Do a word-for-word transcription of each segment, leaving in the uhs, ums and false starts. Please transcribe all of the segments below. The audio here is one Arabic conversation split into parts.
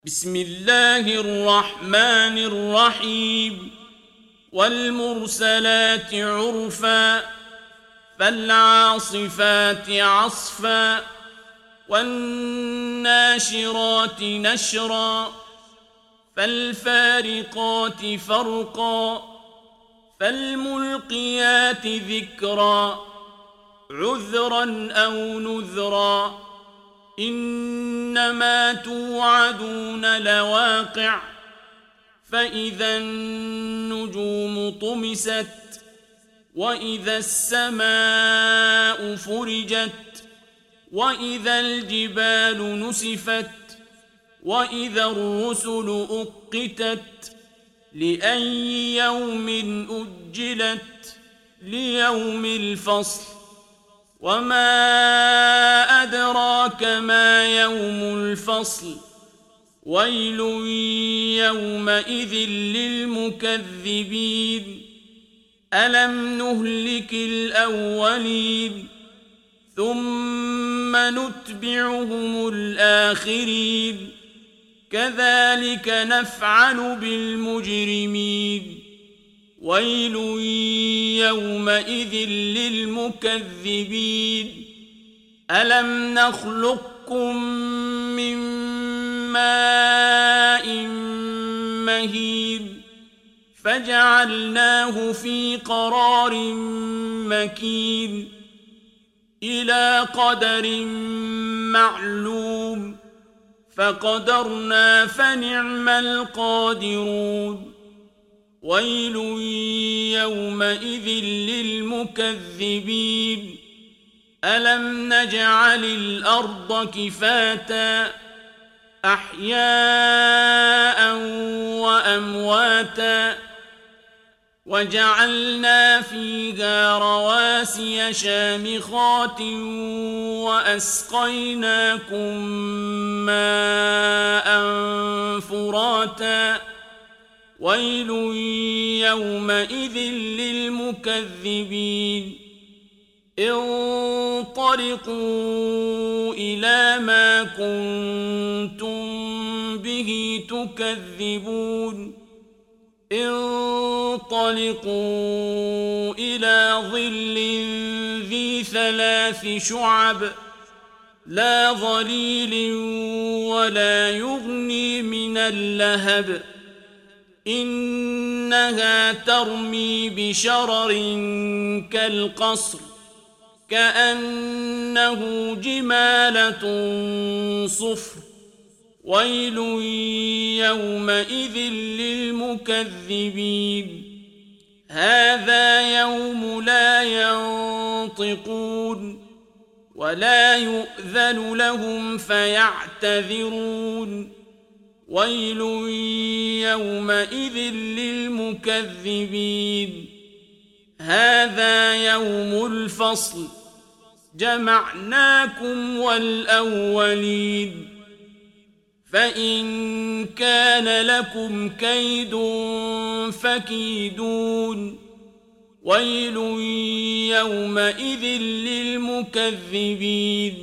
بسم الله الرحمن الرحيم والمرسلات عرفا فالعاصفات عصفا والناشرات نشرا فالفارقات فرقا فالملقيات ذكرا عذرا أو نذرا إنما توعدون لواقع فإذا النجوم طمست وإذا السماء فرجت وإذا الجبال نسفت وإذا الرسل أقتت لأي يوم أجلت ليوم الفصل وما أدراك ما يوم الفصل ويل يومئذ للمكذبين ألم نهلك الأولين ثم نتبعهم الآخرين كذلك نفعل بالمجرمين ويل يومئذ للمكذبين ألم نخلقكم من ماء مهين فجعلناه في قرار مكين إلى قدر معلوم فقدرنا فنعم القادرون ويل يومئذ للمكذبين ألم نجعل الأرض كفاتا أحياء وأمواتا وجعلنا فيها رواسي شامخات وأسقيناكم ماء فراتا ويل يومئذ للمكذبين انطلقوا إلى ما كنتم به تكذبون انطلقوا إلى ظل ذي ثلاث شعب لا ظليل ولا يغني من اللهب إنها ترمي بشرر كالقصر كأنه جمالة صفر ويل يومئذ للمكذبين هذا يوم لا ينطقون ولا يؤذن لهم فيعتذرون ويل يومئذ للمكذبين هذا يوم الفصل جمعناكم والأولين فإن كان لكم كيد فكيدون ويل يومئذ للمكذبين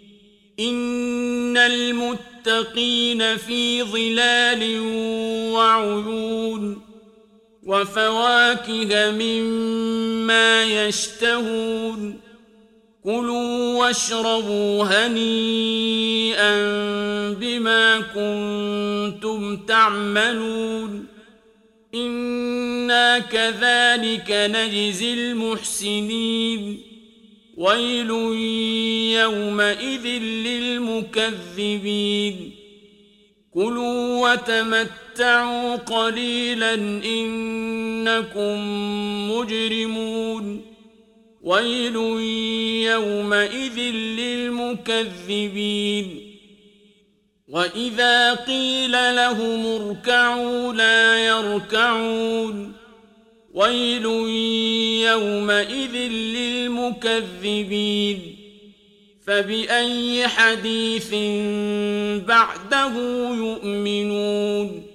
إن المتقين في ظلال وعيون وفواكه مما يشتهون كلوا واشربوا هنيئا بما كنتم تعملون إنا كذلك نجزي المحسنين ويل يومئذ للمكذبين كلوا وتمتعوا قليلا إنكم مجرمون ويل يومئذ للمكذبين وإذا قيل لهم اركعوا لا يركعون ويل يومئذ للمكذبين فبأي حديث بعده يؤمنون